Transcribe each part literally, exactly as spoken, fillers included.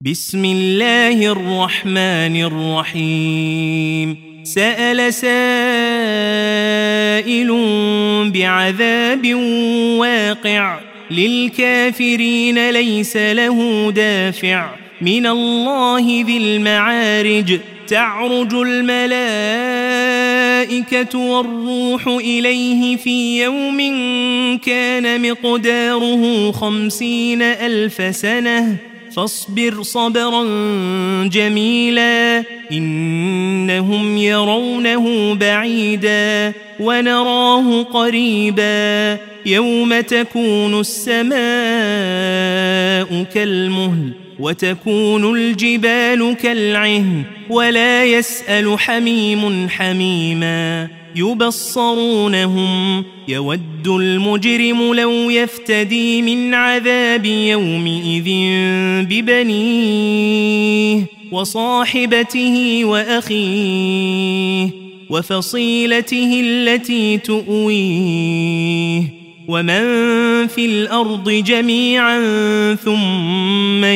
بسم الله الرحمن الرحيم سأل سائل بعذاب واقع للكافرين ليس له دافع من الله ذي المعارج تعرج الملائكة والروح إليه في يوم كان مقداره خمسين ألف سنة فاصبر صبرا جميلا إنهم يرونه بعيدا ونراه قريبا يوم تكون السماء كالمهل وتكون الجبال كالعهن ولا يسأل حميم حميما يبصرونهم يود المجرم لو يفتدي من عذاب يومئذ ببنيه وصاحبته وأخيه وفصيلته التي تؤويه ومن في الأرض جميعا ثم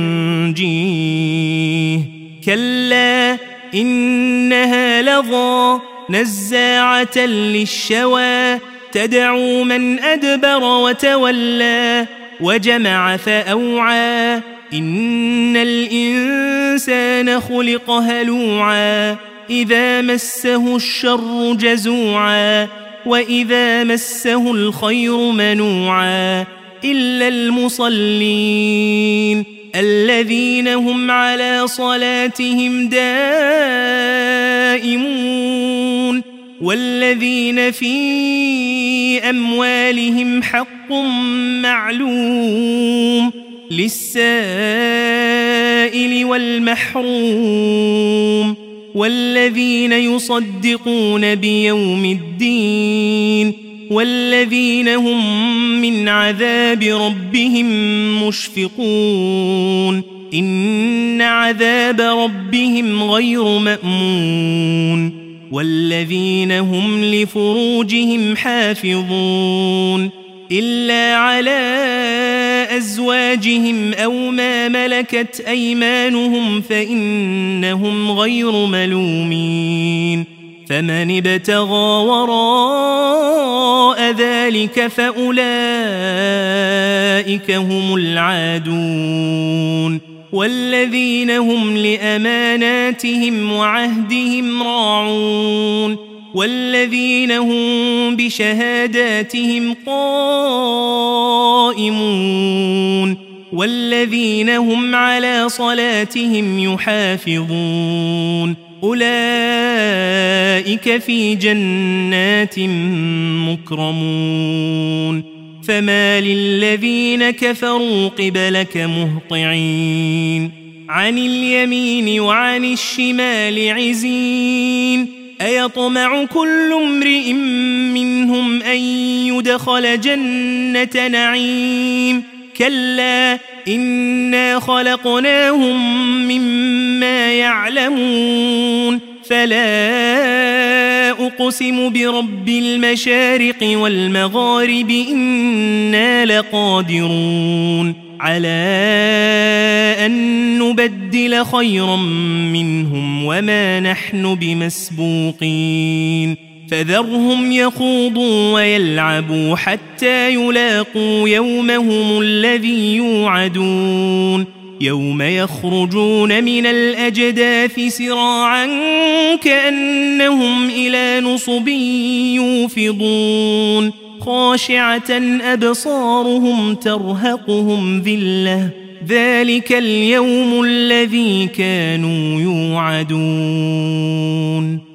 ينجيه كلا إنها لظى نزاعة للشوى تدعو من أدبر وتولى وجمع فأوعى إن الإنسان خلق هلوعا إذا مسه الشر جزوعا وإذا مسه الخير منوعا إلا المصلين الذين هم على صلاتهم دائمون والذين في أموالهم حق معلوم للسائل والمحروم والذين يصدقون بيوم الدين والذين هم من عذاب ربهم مشفقون إن عذاب ربهم غير مأمون والذين هم لفروجهم حافظون إلا على أزواجهم أو ما ملكت أيمانهم فإنهم غير ملومين فمن ابتغى وراء ذلك فأولئك هم العادون والذين هم لأماناتهم وعهدهم راعون والذين هم بشهاداتهم قائمون والذين هم على صلاتهم يحافظون أولئك في جنات مكرمون فما للذين كفروا قبلك مهطعين عن اليمين وعن الشمال عزين أيطمع كل امرئ منهم أن يدخل جنة نعيم كلا إنا خلقناهم مما يعلمون فلا أقسم برب المشارق والمغارب إنا لقادرون على أن نبدل خيرا منهم وما نحن بمسبوقين فذرهم يخوضوا ويلعبوا حتى يلاقوا يومهم الذي يوعدون يوم يخرجون من الأجداث سراعا كأنهم إلى نصب يوفضون خاشعة أبصارهم ترهقهم ذلة ذلك اليوم الذي كانوا يوعدون.